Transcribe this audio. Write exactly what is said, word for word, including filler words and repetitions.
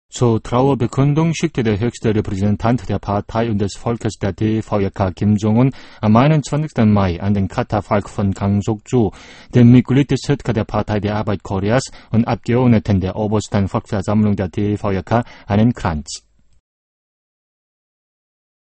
Zur Trauerbekundung schickte der höchste Repräsentant der Partei und des Volkes, der D V J K Kim Jong-un, am einundzwanzigsten Mai an den Katafalk von Kang Sok-ju, dem Mitglied des Südka der Partei der Arbeit Koreas und Abgeordneten der obersten Volksversammlung der D V J K, einen Kranz.